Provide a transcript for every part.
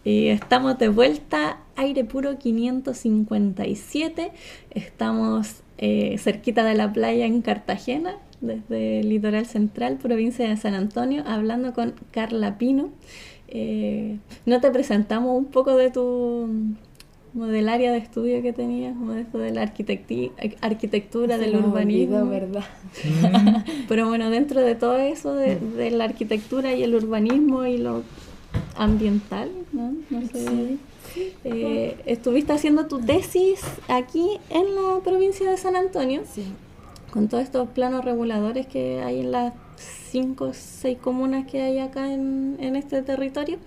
Y estamos de vuelta, Aire Puro 557. Estamos cerquita de la playa en Cartagena, desde el litoral central, provincia de San Antonio, hablando con Carla Pino. ¿No te presentamos un poco de tu del área de estudio que tenías, como de esto de la arquitectura, del urbanismo? Olvidó, ¿verdad? Pero bueno, dentro de todo eso de la arquitectura y el urbanismo y lo ambiental, ¿no? No sé. Sí. Estuviste haciendo tu tesis aquí en la provincia de San Antonio, Sí. con todos estos planos reguladores que hay en las 5 o 6 comunas que hay acá en este territorio.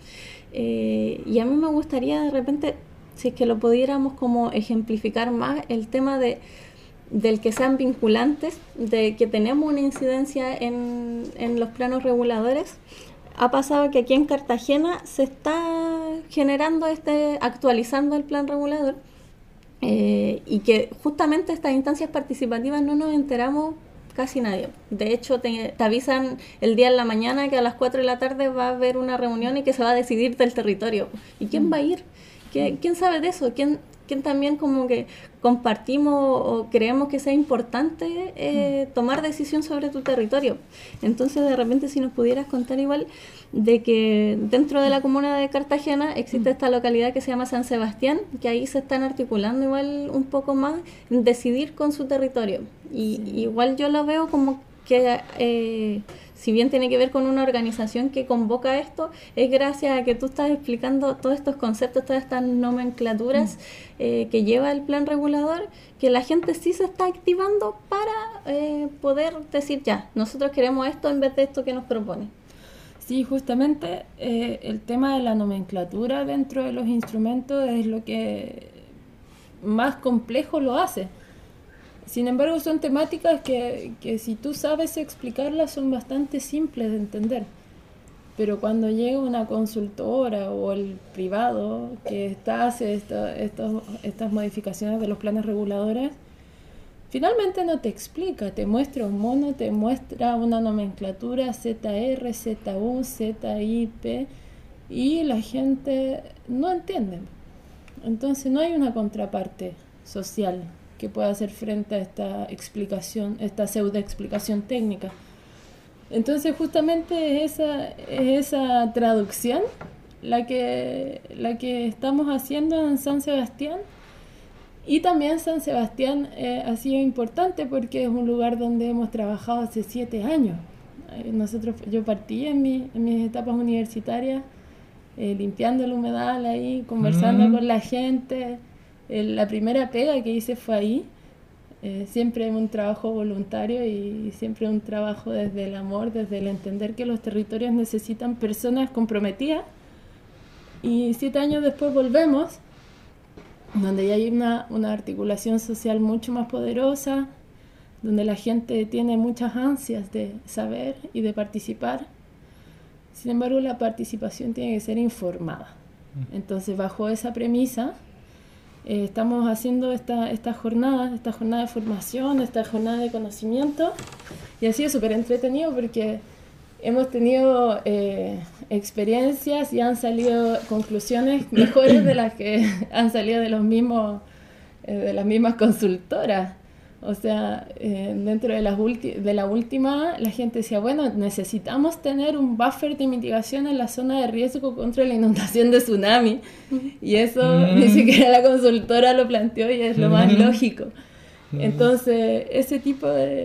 Y a mí me gustaría de repente, si es que lo pudiéramos como ejemplificar más, el tema del que sean vinculantes, de que tenemos una incidencia en los planos reguladores. Ha pasado que aquí en Cartagena se está generando actualizando el plan regulador, y que justamente estas instancias participativas no nos enteramos casi nadie. De hecho, te avisan el día en la mañana que a las 4 de la tarde va a haber una reunión y que se va a decidir del territorio. ¿Y quién va a ir? ¿Quién sabe de eso? ¿Quién también como que compartimos o creemos que sea importante tomar decisión sobre tu territorio? Entonces, de repente, si nos pudieras contar igual de que dentro de la comuna de Cartagena existe esta localidad que se llama San Sebastián, que ahí se están articulando igual un poco más en decidir con su territorio. Y sí, igual yo lo veo como que si bien tiene que ver con una organización que convoca esto, es gracias a que tú estás explicando todos estos conceptos, todas estas nomenclaturas que lleva el plan regulador, que la gente sí se está activando para poder decir, ya, nosotros queremos esto en vez de esto que nos propone. Sí, justamente el tema de la nomenclatura dentro de los instrumentos es lo que más complejo lo hace. Sin embargo, son temáticas que si tú sabes explicarlas son bastante simples de entender. Pero cuando llega una consultora o el privado que hace estas modificaciones de los planes reguladores, finalmente no te explica, te muestra un mono, te muestra una nomenclatura ZR, ZU, ZIP, y la gente no entiende. Entonces no hay una contraparte social que pueda hacer frente a esta explicación, esta pseudo explicación técnica. Entonces justamente es esa traducción la que estamos haciendo en San Sebastián. Y también San Sebastián ha sido importante porque es un lugar donde hemos trabajado hace 7 años. Yo partí en mis etapas universitarias limpiando el humedal ahí, conversando con la gente. La primera pega que hice fue ahí. Siempre un trabajo voluntario y siempre un trabajo desde el amor, desde el entender que los territorios necesitan personas comprometidas. Y 7 años después volvemos, donde ya hay una articulación social mucho más poderosa, donde la gente tiene muchas ansias de saber y de participar. Sin embargo, la participación tiene que ser informada. Entonces, bajo esa premisa, estamos haciendo esta jornada de formación, esta jornada de conocimiento, y ha sido súper entretenido porque hemos tenido experiencias y han salido conclusiones mejores de las que han salido de las mismas consultoras. O sea, dentro de la última, la gente decía, bueno, necesitamos tener un buffer de mitigación en la zona de riesgo contra la inundación de tsunami. Y eso ni siquiera la consultora lo planteó y es lo más lógico. Entonces, ese tipo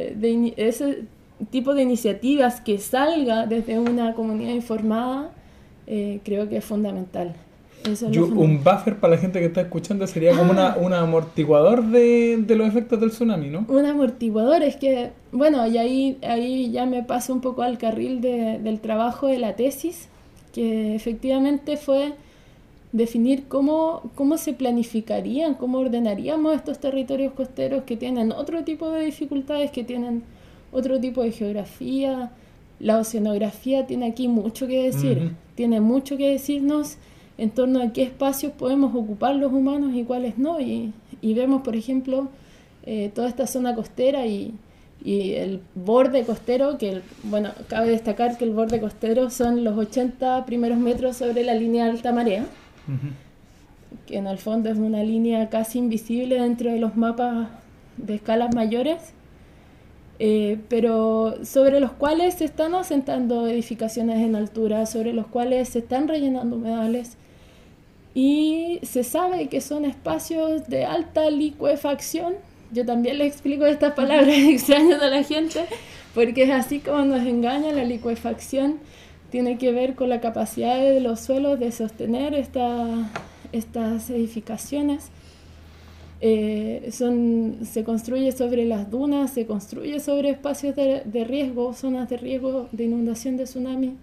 de iniciativas que salga desde una comunidad informada, creo que es fundamental. Un buffer para la gente que está escuchando sería como un amortiguador de los efectos del tsunami, ¿no? Un amortiguador, es que, bueno, y ahí ya me paso un poco al carril del trabajo de la tesis, que efectivamente fue definir cómo se planificarían, cómo ordenaríamos estos territorios costeros que tienen otro tipo de dificultades, que tienen otro tipo de geografía. La oceanografía tiene aquí mucho que decir, tiene mucho que decirnos en torno a qué espacios podemos ocupar los humanos y cuáles no, y vemos, por ejemplo, toda esta zona costera y el borde costero, bueno, cabe destacar que el borde costero son los 80 primeros metros sobre la línea de alta marea, que en el fondo es una línea casi invisible dentro de los mapas de escalas mayores, pero sobre los cuales se están asentando edificaciones en altura, sobre los cuales se están rellenando humedales, y se sabe que son espacios de alta licuefacción. Yo también le explico estas palabras extrañas a la gente, porque es así como nos engaña. La licuefacción tiene que ver con la capacidad de los suelos de sostener estas edificaciones. Se construye sobre las dunas, se construye sobre espacios de riesgo, zonas de riesgo de inundación, de tsunami.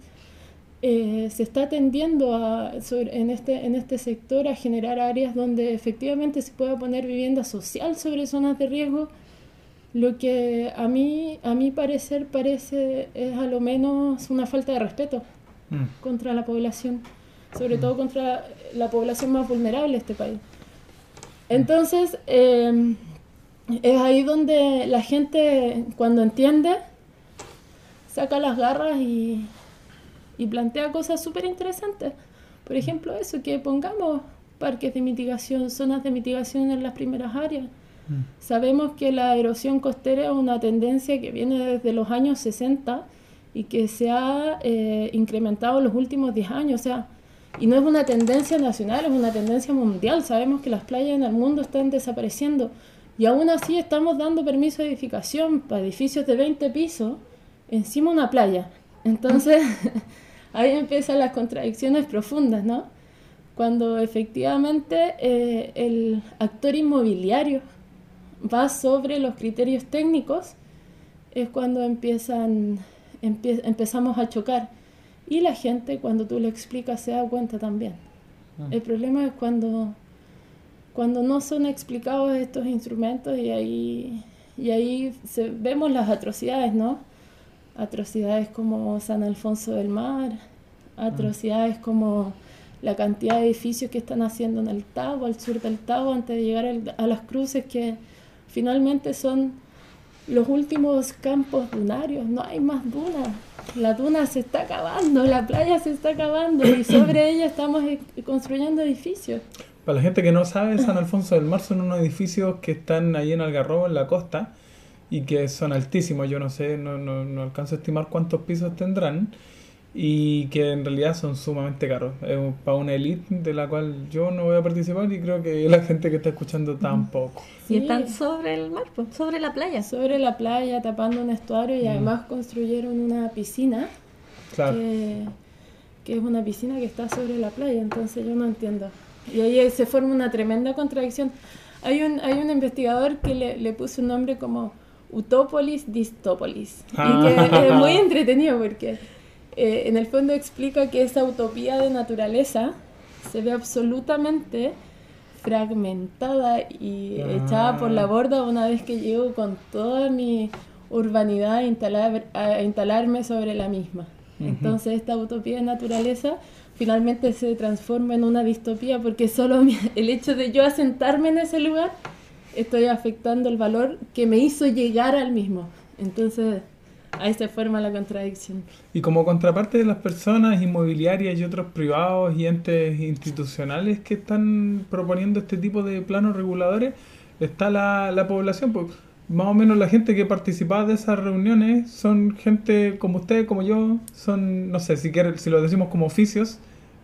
Se está tendiendo en este sector a generar áreas donde efectivamente se pueda poner vivienda social sobre zonas de riesgo, lo que a mi parecer parece es a lo menos una falta de respeto contra la población, sobre todo contra la población más vulnerable de este país. Entonces, es ahí donde la gente, cuando entiende, saca las garras y plantea cosas súper interesantes. Por ejemplo, eso, que pongamos parques de mitigación, zonas de mitigación en las primeras áreas. Sabemos que la erosión costera es una tendencia que viene desde los años 60 y que se ha incrementado en los últimos 10 años. O sea, y no es una tendencia nacional, es una tendencia mundial. Sabemos que las playas en el mundo están desapareciendo y aún así estamos dando permiso de edificación para edificios de 20 pisos encima de una playa. Entonces, ahí empiezan las contradicciones profundas, ¿no? Cuando efectivamente el actor inmobiliario va sobre los criterios técnicos, es cuando empezamos a chocar. Y la gente, cuando tú le explicas, se da cuenta también. El problema es cuando no son explicados estos instrumentos, y ahí vemos las atrocidades, ¿no? Atrocidades como San Alfonso del Mar, atrocidades como la cantidad de edificios que están haciendo en el Tabo, al sur del Tabo, antes de llegar a las cruces, que finalmente son los últimos campos dunarios. No hay más dunas. La duna se está acabando, la playa se está acabando, y sobre ella estamos construyendo edificios. Para la gente que no sabe, San Alfonso del Mar son unos edificios que están ahí en Algarrobo, en la costa, y que son altísimos. Yo no sé, no alcanzo a estimar cuántos pisos tendrán, y que en realidad son sumamente caros. Es para una elite de la cual yo no voy a participar, y creo que la gente que está escuchando tampoco. Sí. Y están sobre el mar, pues, sobre la playa. Sobre la playa, tapando un estuario, y además construyeron una piscina, claro, que es una piscina que está sobre la playa. Entonces yo no entiendo. Y ahí se forma una tremenda contradicción. Hay un investigador que le puso un nombre como Utópolis Distópolis, y que es muy entretenido porque en el fondo explica que esa utopía de naturaleza se ve absolutamente fragmentada y echada por la borda una vez que llego con toda mi urbanidad a instalarme sobre la misma. Entonces esta utopía de naturaleza finalmente se transforma en una distopía, porque solo el hecho de yo asentarme en ese lugar estoy afectando el valor que me hizo llegar al mismo. Entonces ahí se forma la contradicción. Y como contraparte de las personas inmobiliarias y otros privados y entes institucionales que están proponiendo este tipo de planos reguladores, está la población. Pues, más o menos la gente que participaba de esas reuniones son gente como usted, como yo, son, no sé, si lo decimos como oficios,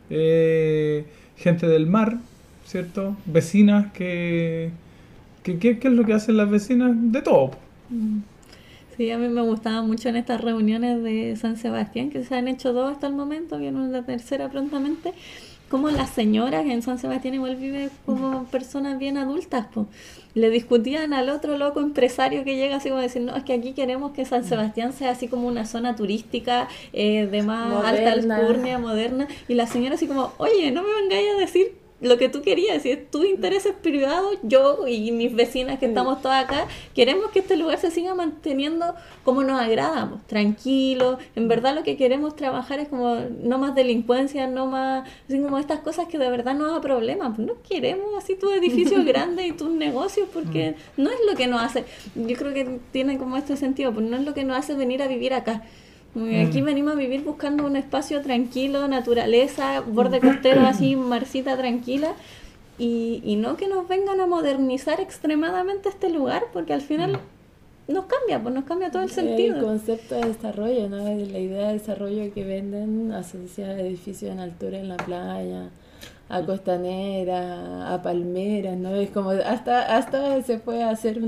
gente del mar, ¿cierto? Vecinas ¿qué es lo que hacen las vecinas? De todo. Sí, a mí me gustaba mucho en estas reuniones de San Sebastián, que se han hecho dos hasta el momento, viene la tercera prontamente, como las señoras en San Sebastián igual viven como personas bien adultas, pues. Le discutían al otro loco empresario que llega así como decir, no, es que aquí queremos que San Sebastián sea así como una zona turística de más moderna, alta alcurnia, moderna, y la señora así como, oye, no me vengáis a decir lo que tú querías, si es tus intereses privados, yo y mis vecinas que estamos todas acá, queremos que este lugar se siga manteniendo como nos agrada, tranquilo. En verdad lo que queremos trabajar es como no más delincuencia, no más, así como estas cosas que de verdad nos da problemas. No queremos así tus edificios grandes y tus negocios, porque no es lo que nos hace, yo creo que tiene como este sentido, pues no es lo que nos hace venir a vivir acá. Aquí venimos a vivir buscando un espacio tranquilo, naturaleza, borde costero así, marcita tranquila, y no que nos vengan a modernizar extremadamente este lugar, porque al final nos cambia todo el sentido. El concepto de desarrollo, ¿no? La idea de desarrollo que venden asocia a edificios en altura en la playa, a costanera, a palmeras, ¿no? Es como hasta se puede hacer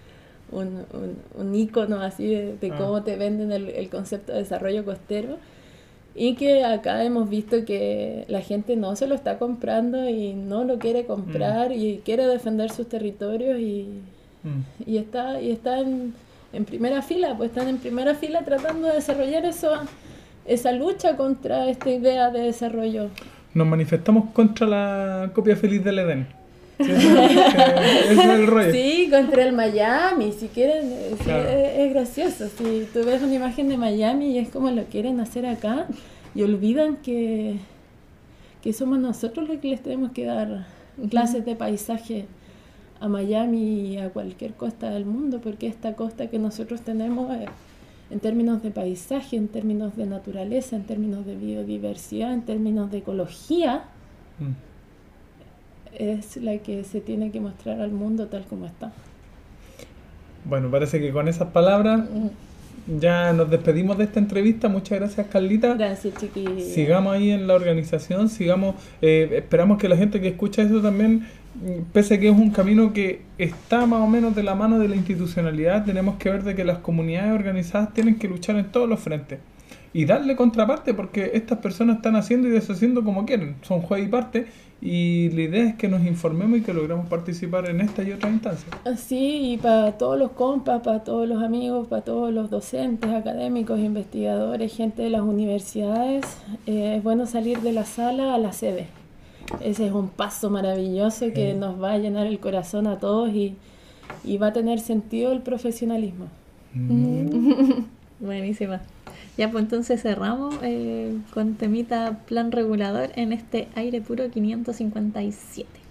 un ícono así de cómo te venden el concepto de desarrollo costero, y que acá hemos visto que la gente no se lo está comprando y no lo quiere comprar y quiere defender sus territorios y está en primera fila, pues están en primera fila tratando de desarrollar esa lucha contra esta idea de desarrollo. Nos manifestamos contra la copia feliz del Edén. Sí, ese es el rollo. Sí, contra el Miami, si quieren, Claro. es gracioso. Si tú ves una imagen de Miami y es como lo quieren hacer acá, y olvidan que somos nosotros los que les tenemos que dar clases de paisaje a Miami y a cualquier costa del mundo, porque esta costa que nosotros tenemos, en términos de paisaje, en términos de naturaleza, en términos de biodiversidad, en términos de ecología, es la que se tiene que mostrar al mundo tal como está. Bueno, parece que con esas palabras ya nos despedimos de esta entrevista. Muchas gracias, Carlita. Gracias, chiquillos. Sigamos ahí en la organización, esperamos que la gente que escucha eso también, pese a que es un camino que está más o menos de la mano de la institucionalidad, tenemos que ver de que las comunidades organizadas tienen que luchar en todos los frentes y darle contraparte, porque estas personas están haciendo y deshaciendo como quieren, son juez y parte, y la idea es que nos informemos y que logremos participar en esta y otras instancias. Sí, y para todos los compas, para todos los amigos, para todos los docentes, académicos, investigadores, gente de las universidades, es bueno salir de la sala a la sede. Ese es un paso maravilloso que nos va a llenar el corazón a todos y va a tener sentido el profesionalismo. Buenísima. Ya, pues entonces cerramos con temita plan regulador en este Aire Puro 557.